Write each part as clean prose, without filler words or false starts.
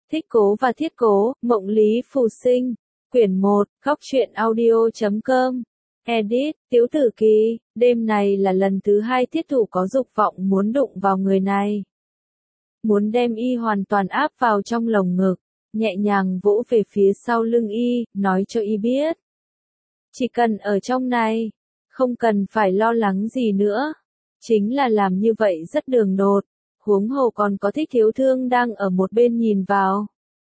Thích Cố và Thiết Cố, Mộng Lý Phù Sinh, Quyển 1, Góc truyện audio.com. Edit, Tiếu Tử Kỳ, đêm này là lần thứ 2 Thiết Thủ có dục vọng muốn đụng vào người này. Muốn đem y hoàn toàn áp vào trong lồng ngực, nhẹ nhàng vỗ về phía sau lưng y, nói cho y biết. Chỉ cần ở trong này, không cần phải lo lắng gì nữa. Chính là làm như vậy rất đường đột, huống hồ còn có Thích Thiếu Thương đang ở một bên nhìn vào.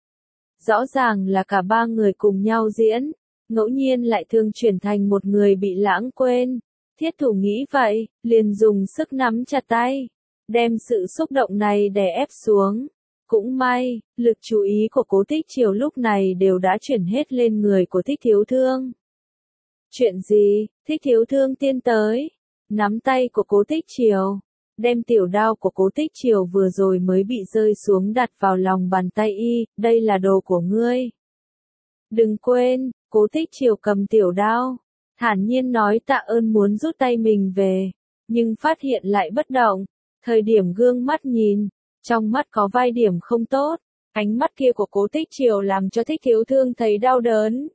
Rõ ràng là cả ba người cùng nhau diễn, ngẫu nhiên lại thường chuyển thành một người bị lãng quên. Thiết Thủ nghĩ vậy, liền dùng sức nắm chặt tay, đem sự xúc động này đè ép xuống. Cũng may, lực chú ý của Cố Tích Triều lúc này đều đã chuyển hết lên người của Thích Thiếu Thương. Chuyện gì? Thích Thiếu Thương tiến tới, nắm tay của Cố Tích Triều, đem tiểu đao của Cố Tích Triều vừa rồi mới bị rơi xuống đặt vào lòng bàn tay y, đây là đồ của ngươi. Đừng quên, Cố Tích Triều cầm tiểu đao, thản nhiên nói tạ ơn muốn rút tay mình về, nhưng phát hiện lại bất động, thời điểm gương mắt nhìn, trong mắt có vài điểm không tốt, ánh mắt kia của Cố Tích Triều làm cho Thích Thiếu Thương thấy đau đớn.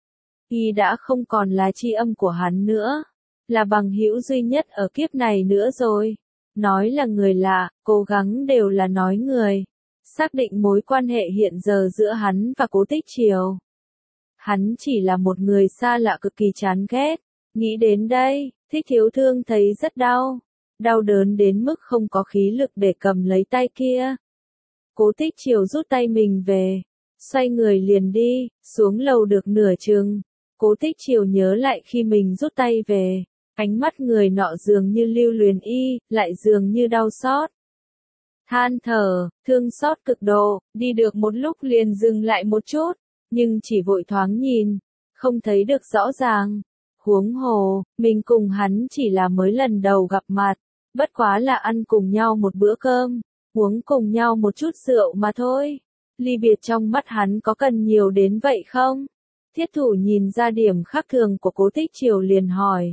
Y đã không còn là tri âm của hắn nữa, là bằng hữu duy nhất ở kiếp này nữa rồi. Nói là người lạ, cố gắng đều là nói người. Xác định mối quan hệ hiện giờ giữa hắn và Cố Tích Triều. Hắn chỉ là một người xa lạ cực kỳ chán ghét. Nghĩ đến đây, Thích Thiếu Thương thấy rất đau. Đau đớn đến mức không có khí lực để cầm lấy tay kia. Cố Tích Triều rút tay mình về, xoay người liền đi, xuống lầu được nửa chừng. Cố Tích Triều nhớ lại khi mình rút tay về, ánh mắt người nọ dường như lưu luyến y, lại dường như đau xót. Than thở, thương xót cực độ, đi được một lúc liền dừng lại một chút, nhưng chỉ vội thoáng nhìn, không thấy được rõ ràng. Huống hồ, mình cùng hắn chỉ là mới lần đầu gặp mặt, bất quá là ăn cùng nhau một bữa cơm, uống cùng nhau một chút rượu mà thôi. Ly biệt trong mắt hắn có cần nhiều đến vậy không? Thiết Thủ nhìn ra điểm khác thường của Cố Tích Triều liền hỏi.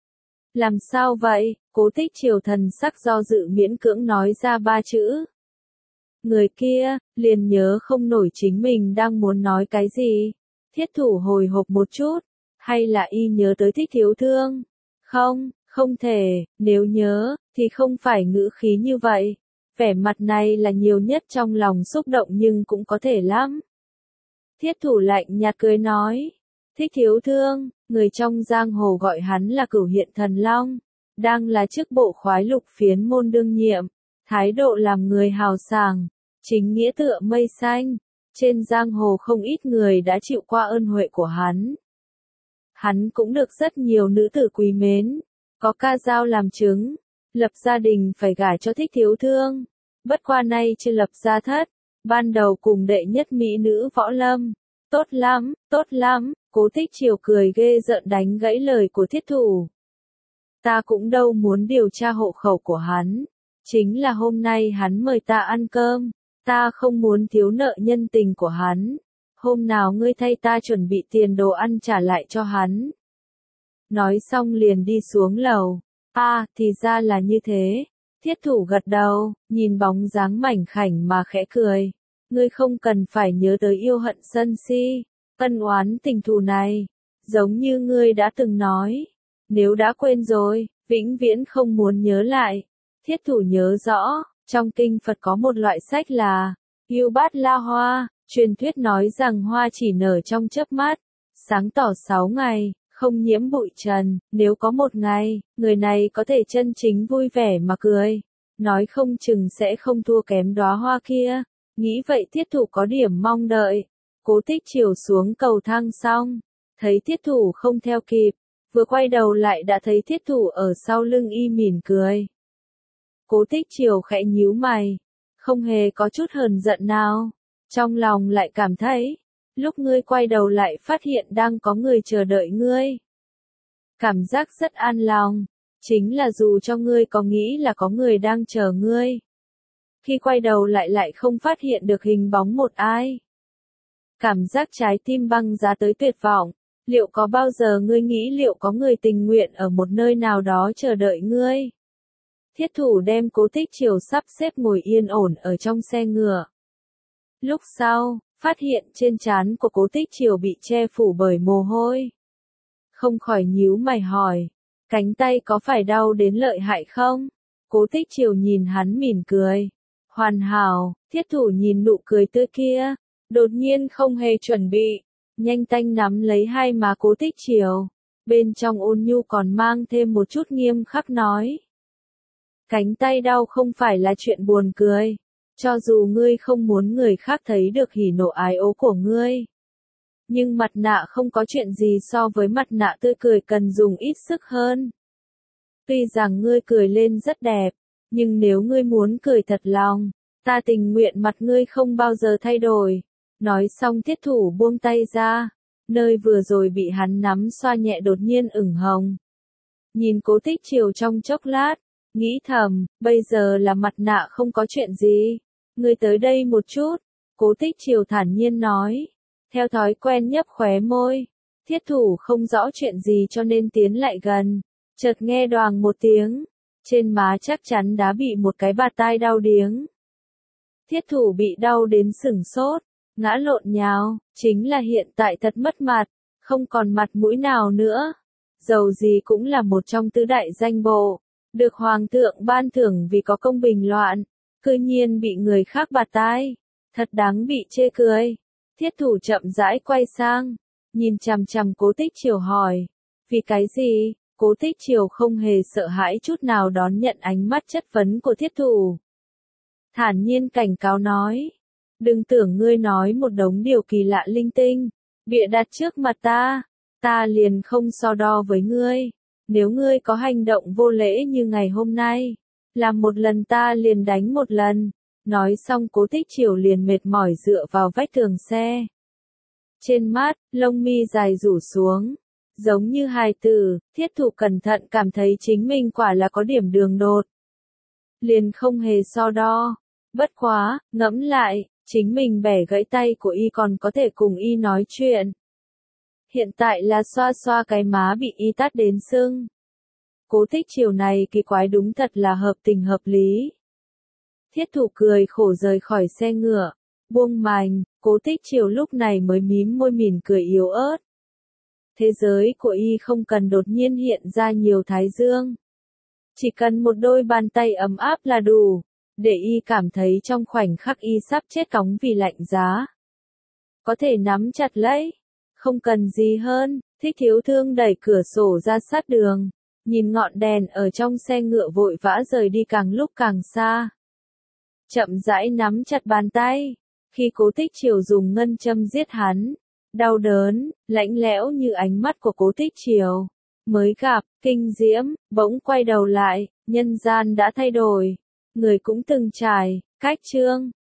Làm sao vậy? Cố Tích Triều thần sắc do dự miễn cưỡng nói ra ba chữ. Người kia, liền nhớ không nổi chính mình đang muốn nói cái gì. Thiết Thủ hồi hộp một chút, hay là y nhớ tới Thích Thiếu Thương? Không, không thể, nếu nhớ, thì không phải ngữ khí như vậy. Vẻ mặt này là nhiều nhất trong lòng xúc động nhưng cũng có thể lắm. Thiết Thủ lạnh nhạt cười nói. Thích Thiếu Thương, người trong giang hồ gọi hắn là Cửu Hiện Thần Long, đang là chức bộ khoái lục phiến môn đương nhiệm, thái độ làm người hào sảng, chính nghĩa tựa mây xanh, trên giang hồ không ít người đã chịu qua ơn huệ của hắn. Hắn cũng được rất nhiều nữ tử quý mến, có ca dao làm chứng, lập gia đình phải gả cho Thích Thiếu Thương, bất qua nay chưa lập gia thất, ban đầu cùng đệ nhất mỹ nữ võ lâm. Tốt lắm, tốt lắm. Cố Tích Triều cười ghê rợn đánh gãy lời của Thiết Thủ. Ta cũng đâu muốn điều tra hộ khẩu của hắn. Chính là hôm nay hắn mời ta ăn cơm. Ta không muốn thiếu nợ nhân tình của hắn. Hôm nào ngươi thay ta chuẩn bị tiền đồ ăn trả lại cho hắn. Nói xong liền đi xuống lầu. Thì ra là như thế. Thiết Thủ gật đầu, nhìn bóng dáng mảnh khảnh mà khẽ cười. Ngươi không cần phải nhớ tới yêu hận sân si. Ân oán tình thù này, giống như ngươi đã từng nói, nếu đã quên rồi, vĩnh viễn không muốn nhớ lại. Thiết Thủ nhớ rõ, trong kinh Phật có một loại sách là Yêu Bát La Hoa, truyền thuyết nói rằng hoa chỉ nở trong chớp mắt, sáng tỏ 6 ngày, không nhiễm bụi trần, nếu có một ngày, người này có thể chân chính vui vẻ mà cười, nói không chừng sẽ không thua kém đóa hoa kia. Nghĩ vậy Thiết Thủ có điểm mong đợi. Cố Tích Triều xuống cầu thang xong, thấy Thiết Thủ không theo kịp, vừa quay đầu lại đã thấy Thiết Thủ ở sau lưng y mỉm cười. Cố Tích Triều khẽ nhíu mày, không hề có chút hờn giận nào, trong lòng lại cảm thấy, lúc ngươi quay đầu lại phát hiện đang có người chờ đợi ngươi. Cảm giác rất an lòng, chính là dù cho ngươi có nghĩ là có người đang chờ ngươi. Khi quay đầu lại không phát hiện được hình bóng một ai. Cảm giác trái tim băng giá tới tuyệt vọng, liệu có bao giờ ngươi nghĩ liệu có người tình nguyện ở một nơi nào đó chờ đợi ngươi? Thiết Thủ đem Cố Tích Triều sắp xếp ngồi yên ổn ở trong xe ngựa. Lúc sau, phát hiện trên trán của Cố Tích Triều bị che phủ bởi mồ hôi. Không khỏi nhíu mày hỏi, cánh tay có phải đau đến lợi hại không? Cố Tích Triều nhìn hắn mỉm cười. Hoàn hảo, Thiết Thủ nhìn nụ cười tươi kia, đột nhiên không hề chuẩn bị, nhanh tay nắm lấy hai má Cố Tích Triều, bên trong ôn nhu còn mang thêm một chút nghiêm khắc nói. Cánh tay đau không phải là chuyện buồn cười, cho dù ngươi không muốn người khác thấy được hỉ nộ ái ố của ngươi. Nhưng mặt nạ không có chuyện gì so với mặt nạ tươi cười cần dùng ít sức hơn. Tuy rằng ngươi cười lên rất đẹp, nhưng nếu ngươi muốn cười thật lòng, ta tình nguyện mặt ngươi không bao giờ thay đổi. Nói xong Thiết Thủ buông tay ra, nơi vừa rồi bị hắn nắm xoa nhẹ đột nhiên ửng hồng. Nhìn Cố Tích Triều trong chốc lát, nghĩ thầm, bây giờ là mặt nạ không có chuyện gì. Ngươi tới đây một chút, Cố Tích Triều thản nhiên nói. Theo thói quen nhấp khóe môi, Thiết Thủ không rõ chuyện gì cho nên tiến lại gần, chợt nghe đoàng một tiếng, trên má chắc chắn đã bị một cái bạt tai đau điếng. Thiết Thủ bị đau đến sửng sốt, ngã lộn nhào, chính là hiện tại thật mất mặt, không còn mặt mũi nào nữa. Dầu gì cũng là một trong tứ đại danh bộ, được Hoàng thượng ban thưởng vì có công bình loạn, cư nhiên bị người khác bạt tai, thật đáng bị chê cười. Thiết Thủ chậm rãi quay sang, nhìn chằm chằm Cố Tích Triều hỏi, vì cái gì? Cố Tích Triều không hề sợ hãi chút nào đón nhận ánh mắt chất vấn của Thiết Thủ. Thản nhiên cảnh cáo nói, đừng tưởng ngươi nói một đống điều kỳ lạ linh tinh, bịa đặt trước mặt ta liền không so đo với ngươi. Nếu ngươi có hành động vô lễ như ngày hôm nay, làm một lần ta liền đánh một lần. Nói xong Cố Tích Triều liền mệt mỏi dựa vào vách tường xe. Trên mắt, lông mi dài rủ xuống, giống như hài tử, Thiết Thủ cẩn thận cảm thấy chính mình quả là có điểm đường đột. Liền không hề so đo. Bất quá, ngẫm lại, chính mình bẻ gãy tay của y còn có thể cùng y nói chuyện. Hiện tại là xoa xoa cái má bị y tát đến sưng. Cố Tích Triều này kỳ quái đúng thật là hợp tình hợp lý. Thiết Thủ cười khổ rời khỏi xe ngựa, buông mành, Cố Tích Triều lúc này mới mím môi mỉm cười yếu ớt. Thế giới của y không cần đột nhiên hiện ra nhiều thái dương. Chỉ cần một đôi bàn tay ấm áp là đủ, để y cảm thấy trong khoảnh khắc y sắp chết cóng vì lạnh giá. Có thể nắm chặt lấy, không cần gì hơn. Thích Thiếu Thương đẩy cửa sổ ra sát đường, nhìn ngọn đèn ở trong xe ngựa vội vã rời đi càng lúc càng xa. Chậm rãi nắm chặt bàn tay, khi Cố Tích Triều dùng ngân châm giết hắn, đau đớn, lạnh lẽo như ánh mắt của Cố Tích Triều. Mới gặp, kinh diễm, bỗng quay đầu lại, nhân gian đã thay đổi, người cũng từng trải, cách chương.